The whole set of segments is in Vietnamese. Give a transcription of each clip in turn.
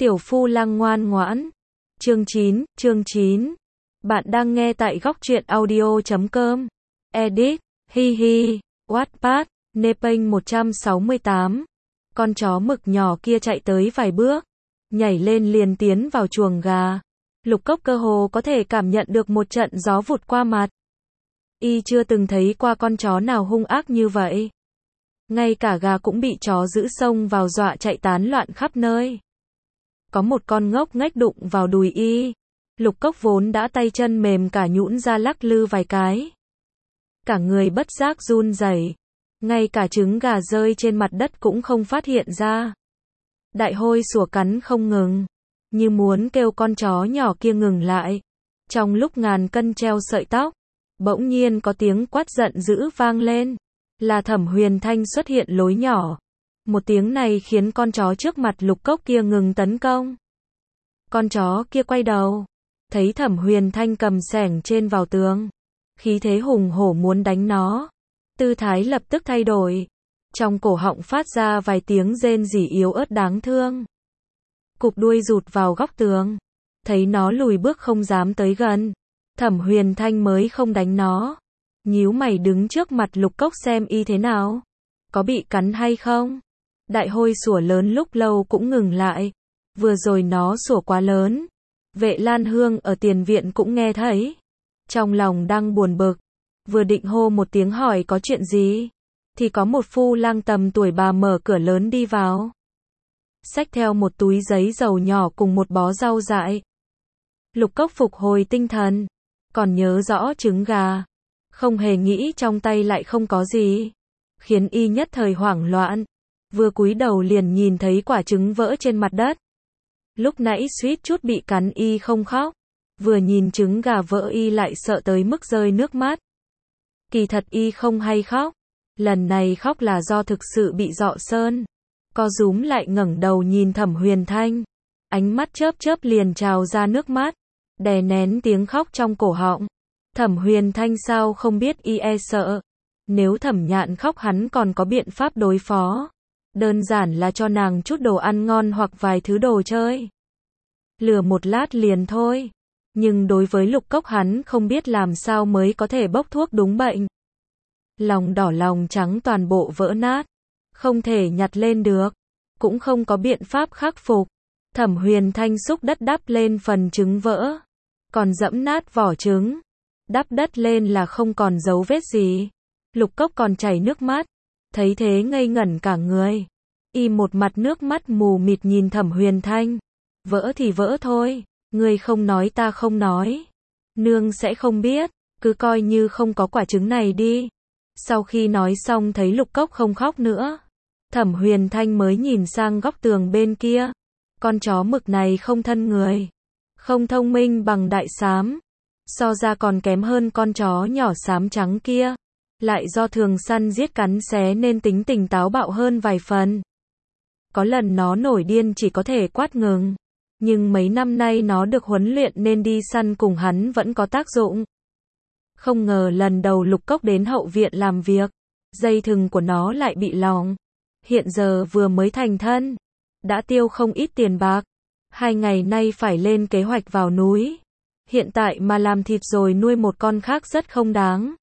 Tiểu Phu Lang ngoan ngoãn. Chương 9. Bạn đang nghe tại góc truyện audio.com. Edit, hi hi, Wattpad, Nepeng 168. Con chó mực nhỏ kia chạy tới vài bước, nhảy lên liền tiến vào chuồng gà. Lục Cốc cơ hồ có thể cảm nhận được một trận gió vụt qua mặt. Y chưa từng thấy qua con chó nào hung ác như vậy. Ngay cả gà cũng bị chó dữ xông vào dọa chạy tán loạn khắp nơi. Có một con ngốc nghếch đụng vào đùi y. Lục Cốc vốn đã tay chân mềm cả nhũn ra lắc lư vài cái. Cả người bất giác run rẩy. Ngay cả trứng gà rơi trên mặt đất cũng không phát hiện ra. Đại hôi sủa cắn không ngừng, như muốn kêu con chó nhỏ kia ngừng lại. Trong lúc ngàn cân treo sợi tóc, bỗng nhiên có tiếng quát giận dữ vang lên. Là Thẩm Huyền Thanh xuất hiện lối nhỏ. Một tiếng này khiến con chó trước mặt Lục Cốc kia ngừng tấn công. Con chó kia quay đầu, thấy Thẩm Huyền Thanh cầm xẻng trên vào tường, khí thế hùng hổ muốn đánh nó. Tư thái lập tức thay đổi, trong cổ họng phát ra vài tiếng rên rỉ yếu ớt đáng thương. Cụp đuôi rụt vào góc tường, thấy nó lùi bước không dám tới gần, Thẩm Huyền Thanh mới không đánh nó. Nhíu mày đứng trước mặt Lục Cốc xem y thế nào, có bị cắn hay không. Đại hôi sủa lớn lúc lâu cũng ngừng lại. Vừa rồi nó sủa quá lớn. Vệ Lan Hương ở tiền viện cũng nghe thấy. Trong lòng đang buồn bực, vừa định hô một tiếng hỏi có chuyện gì, thì có một phu lang tầm tuổi bà mở cửa lớn đi vào. Xách theo một túi giấy dầu nhỏ cùng một bó rau dại. Lục Cốc phục hồi tinh thần, còn nhớ rõ trứng gà, không hề nghĩ trong tay lại không có gì, khiến y nhất thời hoảng loạn. Vừa cúi đầu liền nhìn thấy quả trứng vỡ trên mặt đất. Lúc nãy suýt chút bị cắn y không khóc, vừa nhìn trứng gà vỡ y lại sợ tới mức rơi nước mắt. Kỳ thật y không hay khóc, lần này khóc là do thực sự bị dọ sơn. Co rúm lại ngẩng đầu nhìn Thẩm Huyền Thanh, ánh mắt chớp chớp liền trào ra nước mắt, đè nén tiếng khóc trong cổ họng. Thẩm Huyền Thanh sao không biết y e sợ, nếu Thẩm Nhạn khóc hắn còn có biện pháp đối phó. Đơn giản là cho nàng chút đồ ăn ngon hoặc vài thứ đồ chơi. Lừa một lát liền thôi. Nhưng đối với Lục Cốc hắn không biết làm sao mới có thể bốc thuốc đúng bệnh. Lòng đỏ lòng trắng toàn bộ vỡ nát. Không thể nhặt lên được. Cũng không có biện pháp khắc phục. Thẩm Huyền Thanh xúc đất đắp lên phần trứng vỡ. Còn dẫm nát vỏ trứng. Đắp đất lên là không còn dấu vết gì. Lục Cốc còn chảy nước mắt. Thấy thế ngây ngẩn cả người. Y một mặt nước mắt mù mịt nhìn Thẩm Huyền Thanh. Vỡ thì vỡ thôi. Ngươi không nói ta không nói. Nương sẽ không biết. Cứ coi như không có quả trứng này đi. Sau khi nói xong thấy Lục Cốc không khóc nữa. Thẩm Huyền Thanh mới nhìn sang góc tường bên kia. Con chó mực này không thân người. Không thông minh bằng đại xám. So ra còn kém hơn con chó nhỏ xám trắng kia. Lại do thường săn giết cắn xé nên tính tình táo bạo hơn vài phần. Có lần nó nổi điên chỉ có thể quát ngừng. Nhưng mấy năm nay nó được huấn luyện nên đi săn cùng hắn vẫn có tác dụng. Không ngờ lần đầu Lục Cốc đến hậu viện làm việc, dây thừng của nó lại bị lỏng. Hiện giờ vừa mới thành thân, đã tiêu không ít tiền bạc. 2 ngày nay phải lên kế hoạch vào núi. Hiện tại mà làm thịt rồi nuôi một con khác rất không đáng.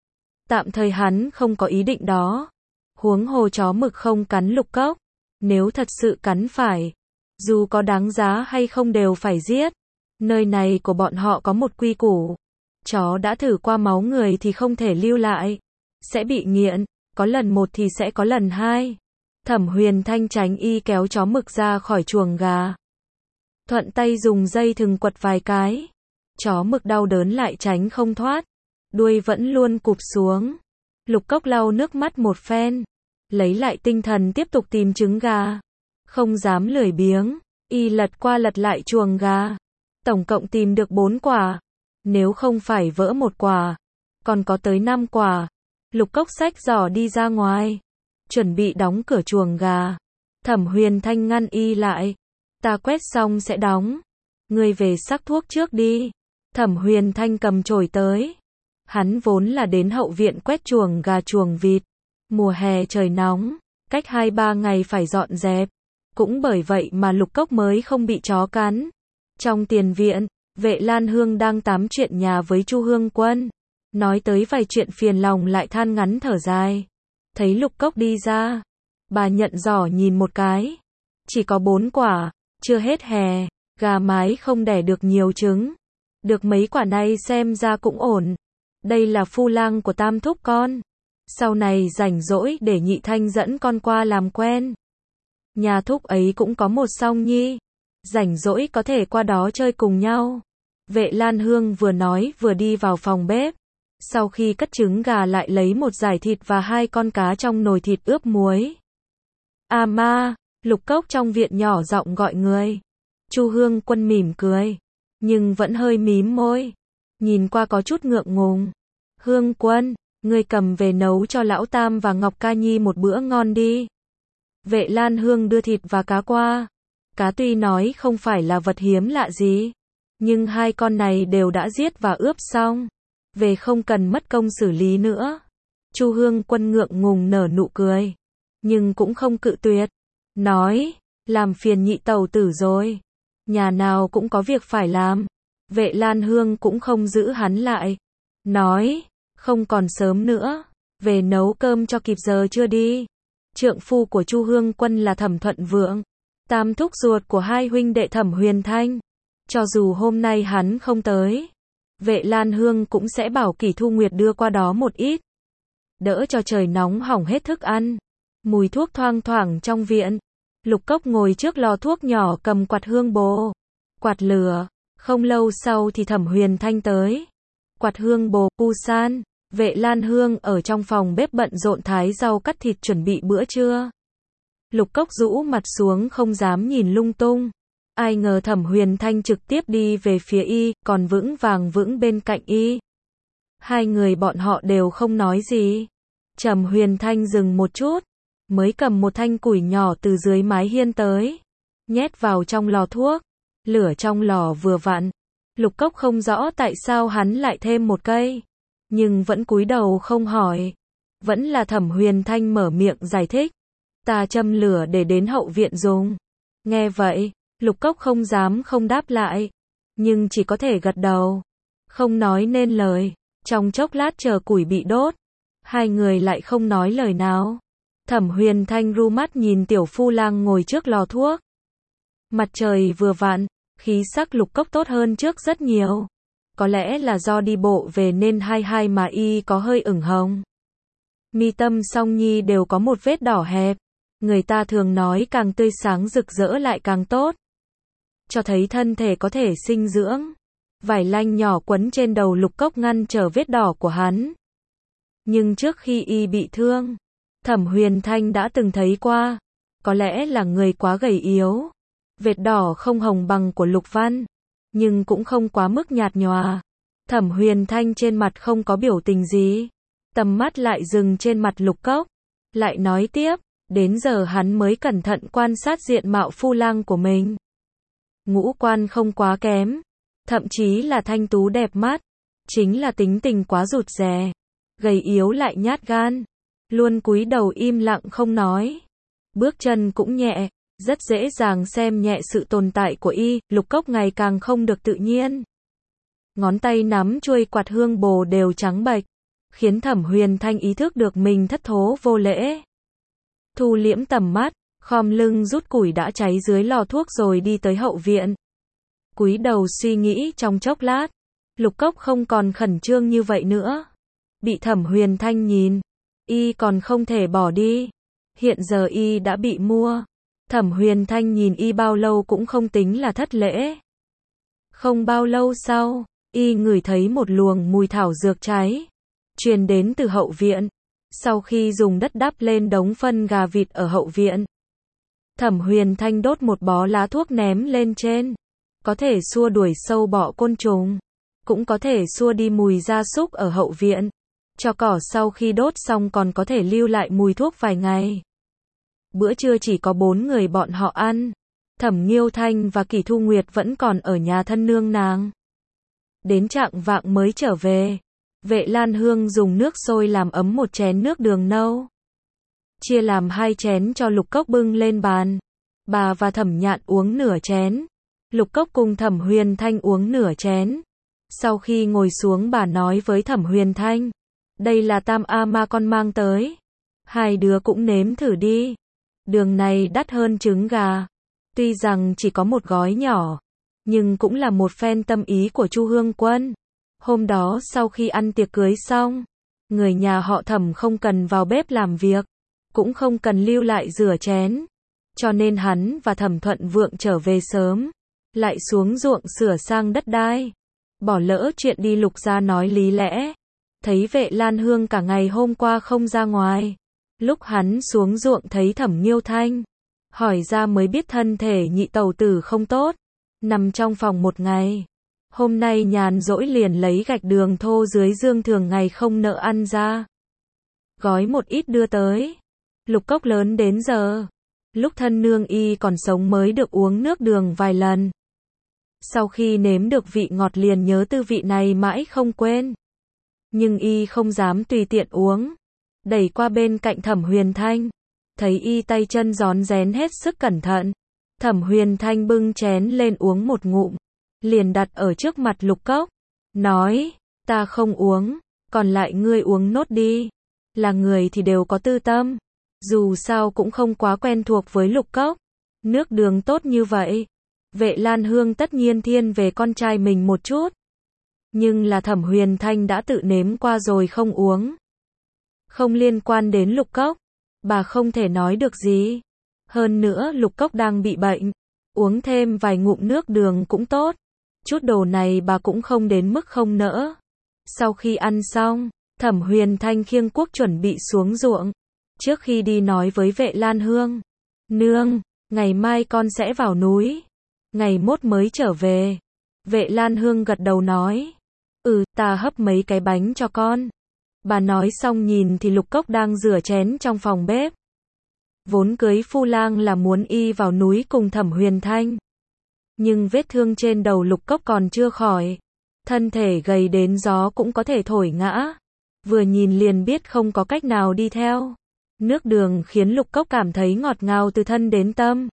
Tạm thời hắn không có ý định đó. Huống hồ chó mực không cắn Lục Cốc. Nếu thật sự cắn phải, dù có đáng giá hay không đều phải giết. Nơi này của bọn họ có một quy củ. Chó đã thử qua máu người thì không thể lưu lại. Sẽ bị nghiện. Có lần một thì sẽ có lần hai. Thẩm Huyền Thanh tránh y kéo chó mực ra khỏi chuồng gà. Thuận tay dùng dây thừng quật vài cái. Chó mực đau đớn lại tránh không thoát. Đuôi vẫn luôn cụp xuống. Lục Cốc lau nước mắt một phen. Lấy lại tinh thần tiếp tục tìm trứng gà. Không dám lười biếng. Y lật qua lật lại chuồng gà. Tổng cộng tìm được 4 quả. Nếu không phải vỡ một quả, còn có tới 5 quả. Lục Cốc xách giỏ đi ra ngoài. Chuẩn bị đóng cửa chuồng gà. Thẩm Huyền Thanh ngăn y lại. Ta quét xong sẽ đóng. Ngươi về sắc thuốc trước đi. Thẩm Huyền Thanh cầm chổi tới. Hắn vốn là đến hậu viện quét chuồng gà chuồng vịt. Mùa hè trời nóng, cách 2-3 ngày phải dọn dẹp. Cũng bởi vậy mà Lục Cốc mới không bị chó cắn. Trong tiền viện, Vệ Lan Hương đang tám chuyện nhà với Chu Hương Quân. Nói tới vài chuyện phiền lòng lại than ngắn thở dài. Thấy Lục Cốc đi ra, bà nhận giỏ nhìn một cái. Chỉ có 4 quả, chưa hết hè, gà mái không đẻ được nhiều trứng. Được mấy quả này xem ra cũng ổn. Đây là phu lang của Tam thúc con. Sau này rảnh rỗi để Nhị Thanh dẫn con qua làm quen. Nhà thúc ấy cũng có một song nhi. Rảnh rỗi có thể qua đó chơi cùng nhau. Vệ Lan Hương vừa nói vừa đi vào phòng bếp. Sau khi cất trứng gà lại lấy một dải thịt và 2 con cá trong nồi thịt ướp muối. À ma, Lục Cốc trong viện nhỏ giọng gọi người. Chu Hương Quân mỉm cười, nhưng vẫn hơi mím môi. Nhìn qua có chút ngượng ngùng. Hương Quân, ngươi cầm về nấu cho Lão Tam và Ngọc Ca Nhi một bữa ngon đi. Vệ Lan Hương đưa thịt và cá qua. Cá tuy nói không phải là vật hiếm lạ gì, nhưng 2 con này đều đã giết và ướp xong. Về không cần mất công xử lý nữa. Chu Hương Quân ngượng ngùng nở nụ cười, nhưng cũng không cự tuyệt. Nói, làm phiền nhị tẩu tử rồi. Nhà nào cũng có việc phải làm. Vệ Lan Hương cũng không giữ hắn lại. Nói, không còn sớm nữa. Về nấu cơm cho kịp giờ chưa đi. Trượng phu của Chu Hương Quân là Thẩm Thuận Vượng, tam thúc ruột của 2 huynh đệ Thẩm Huyền Thanh. Cho dù hôm nay hắn không tới, Vệ Lan Hương cũng sẽ bảo Kỷ Thu Nguyệt đưa qua đó một ít. Đỡ cho trời nóng hỏng hết thức ăn. Mùi thuốc thoang thoảng trong viện. Lục Cốc ngồi trước lò thuốc nhỏ cầm quạt hương bồ. Quạt lửa. Không lâu sau thì Thẩm Huyền Thanh tới. Quạt hương bồ, pu san. Vệ Lan Hương ở trong phòng bếp bận rộn thái rau cắt thịt chuẩn bị bữa trưa. Lục Cốc rũ mặt xuống không dám nhìn lung tung. Ai ngờ Thẩm Huyền Thanh trực tiếp đi về phía y, còn vững vàng vững bên cạnh y. 2 người bọn họ đều không nói gì. Thẩm Huyền Thanh dừng một chút, mới cầm một thanh củi nhỏ từ dưới mái hiên tới, nhét vào trong lò thuốc. Lửa trong lò vừa vặn. Lục Cốc không rõ tại sao hắn lại thêm một cây, nhưng vẫn cúi đầu không hỏi. Vẫn là Thẩm Huyền Thanh mở miệng giải thích. Ta châm lửa để đến hậu viện dùng. Nghe vậy, Lục Cốc không dám không đáp lại, nhưng chỉ có thể gật đầu, không nói nên lời. Trong chốc lát chờ củi bị đốt, 2 người lại không nói lời nào. Thẩm Huyền Thanh ru mắt nhìn tiểu phu lang ngồi trước lò thuốc. Mặt trời vừa vặn, khí sắc Lục Cốc tốt hơn trước rất nhiều. Có lẽ là do đi bộ về nên hai mà y có hơi ửng hồng. Mi tâm song nhi đều có một vết đỏ hẹp. Người ta thường nói càng tươi sáng rực rỡ lại càng tốt, cho thấy thân thể có thể sinh dưỡng. Vải lanh nhỏ quấn trên đầu Lục Cốc ngăn trở vết đỏ của hắn. Nhưng trước khi y bị thương, Thẩm Huyền Thanh đã từng thấy qua. Có lẽ là người quá gầy yếu. Vết đỏ không hồng bằng của Lục Văn, nhưng cũng không quá mức nhạt nhòa. Thẩm Huyền Thanh trên mặt không có biểu tình gì. Tầm mắt lại dừng trên mặt Lục Cốc. Lại nói tiếp, đến giờ hắn mới cẩn thận quan sát diện mạo phu lang của mình. Ngũ quan không quá kém, thậm chí là thanh tú đẹp mắt. Chính là tính tình quá rụt rè, gầy yếu lại nhát gan, luôn cúi đầu im lặng không nói. Bước chân cũng nhẹ, rất dễ dàng xem nhẹ sự tồn tại của y. Lục Cốc ngày càng không được tự nhiên. Ngón tay nắm chuôi quạt hương bồ đều trắng bệch, khiến Thẩm Huyền Thanh ý thức được mình thất thố vô lễ. Thu liễm tầm mắt, khom lưng rút củi đã cháy dưới lò thuốc rồi đi tới hậu viện. Cúi đầu suy nghĩ trong chốc lát, Lục Cốc không còn khẩn trương như vậy nữa. Bị Thẩm Huyền Thanh nhìn, y còn không thể bỏ đi. Hiện giờ y đã bị mua. Thẩm Huyền Thanh nhìn y bao lâu cũng không tính là thất lễ. Không bao lâu sau, y ngửi thấy một luồng mùi thảo dược cháy truyền đến từ hậu viện. Sau khi dùng đất đắp lên đống phân gà vịt ở hậu viện, Thẩm Huyền Thanh đốt một bó lá thuốc ném lên trên. Có thể xua đuổi sâu bọ côn trùng, cũng có thể xua đi mùi gia súc ở hậu viện. Cho cỏ sau khi đốt xong còn có thể lưu lại mùi thuốc vài ngày. Bữa trưa chỉ có 4 người bọn họ ăn. Thẩm Nghiêu Thanh và Kỷ Thu Nguyệt vẫn còn ở nhà thân nương nàng. Đến chạng vạng mới trở về. Vệ Lan Hương dùng nước sôi làm ấm một chén nước đường nâu, chia làm 2 chén cho Lục Cốc bưng lên bàn. bà và Thẩm Nhạn uống nửa chén. Lục Cốc cùng Thẩm Huyền Thanh uống nửa chén. Sau khi ngồi xuống bà nói với Thẩm Huyền Thanh, đây là tam a ma con mang tới. Hai đứa cũng nếm thử đi. Đường này đắt hơn trứng gà. Tuy rằng chỉ có một gói nhỏ, nhưng cũng là một phen tâm ý của Chu Hương Quân. Hôm đó sau khi ăn tiệc cưới xong, người nhà họ Thẩm không cần vào bếp làm việc, cũng không cần lưu lại rửa chén. Cho nên hắn và Thẩm Thuận Vượng trở về sớm, lại xuống ruộng sửa sang đất đai. Bỏ lỡ chuyện đi Lục gia nói lý lẽ. Thấy Vệ Lan Hương cả ngày hôm qua không ra ngoài. Lúc hắn xuống ruộng thấy Thẩm Nghiêu Thanh, hỏi ra mới biết thân thể nhị tẩu tử không tốt, nằm trong phòng một ngày. Hôm nay nhàn rỗi liền lấy gạch đường thô dưới giường thường ngày không nỡ ăn ra, gói một ít đưa tới. Lục Cốc lớn đến giờ, lúc thân nương y còn sống mới được uống nước đường vài lần. Sau khi nếm được vị ngọt liền nhớ tư vị này mãi không quên. Nhưng y không dám tùy tiện uống. Đẩy qua bên cạnh Thẩm Huyền Thanh, thấy y tay chân rón rén hết sức cẩn thận. Thẩm Huyền Thanh bưng chén lên uống một ngụm, liền đặt ở trước mặt Lục Cốc, nói, ta không uống, còn lại ngươi uống nốt đi. Là người thì đều có tư tâm, dù sao cũng không quá quen thuộc với Lục Cốc. Nước đường tốt như vậy, Vệ Lan Hương tất nhiên thiên về con trai mình một chút. Nhưng là Thẩm Huyền Thanh đã tự nếm qua rồi không uống. Không liên quan đến Lục Cốc, bà không thể nói được gì. Hơn nữa Lục Cốc đang bị bệnh, uống thêm vài ngụm nước đường cũng tốt. Chút đồ này bà cũng không đến mức không nỡ. Sau khi ăn xong, Thẩm Huyền Thanh khiêng cuốc chuẩn bị xuống ruộng. Trước khi đi nói với Vệ Lan Hương, nương, ngày mai con sẽ vào núi, ngày mốt mới trở về. Vệ Lan Hương gật đầu nói, ta hấp mấy cái bánh cho con. Bà nói xong nhìn thì Lục Cốc đang rửa chén trong phòng bếp. Vốn cưới phu lang là muốn y vào núi cùng Thẩm Huyền Thanh. Nhưng vết thương trên đầu Lục Cốc còn chưa khỏi. Thân thể gầy đến gió cũng có thể thổi ngã. Vừa nhìn liền biết không có cách nào đi theo. Nước đường khiến Lục Cốc cảm thấy ngọt ngào từ thân đến tâm.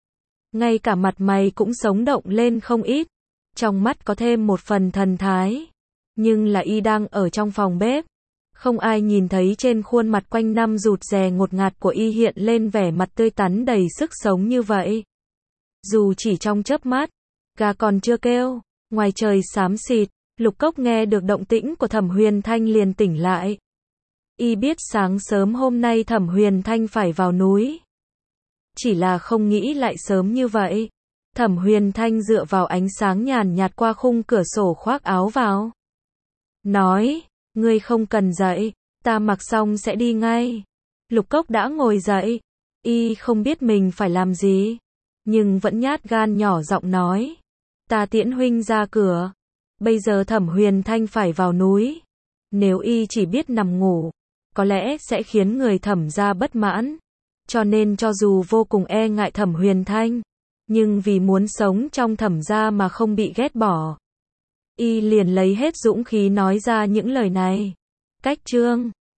Ngay cả mặt mày cũng sống động lên không ít. Trong mắt có thêm một phần thần thái. Nhưng là y đang ở trong phòng bếp. Không ai nhìn thấy trên khuôn mặt quanh năm rụt rè ngột ngạt của y hiện lên vẻ mặt tươi tắn đầy sức sống như vậy. Dù chỉ trong chớp mắt, gà còn chưa kêu, ngoài trời xám xịt, Lục Cốc nghe được động tĩnh của Thẩm Huyền Thanh liền tỉnh lại. Y biết sáng sớm hôm nay Thẩm Huyền Thanh phải vào núi. Chỉ là không nghĩ lại sớm như vậy. Thẩm Huyền Thanh dựa vào ánh sáng nhàn nhạt qua khung cửa sổ khoác áo vào. Nói, ngươi không cần dậy, ta mặc xong sẽ đi ngay. Lục Cốc đã ngồi dậy, y không biết mình phải làm gì, nhưng vẫn nhát gan nhỏ giọng nói, ta tiễn huynh ra cửa. Bây giờ Thẩm Huyền Thanh phải vào núi, nếu y chỉ biết nằm ngủ, có lẽ sẽ khiến người Thẩm gia bất mãn. Cho nên cho dù vô cùng e ngại Thẩm Huyền Thanh, nhưng vì muốn sống trong Thẩm gia mà không bị ghét bỏ, y liền lấy hết dũng khí nói ra những lời này. Cách chương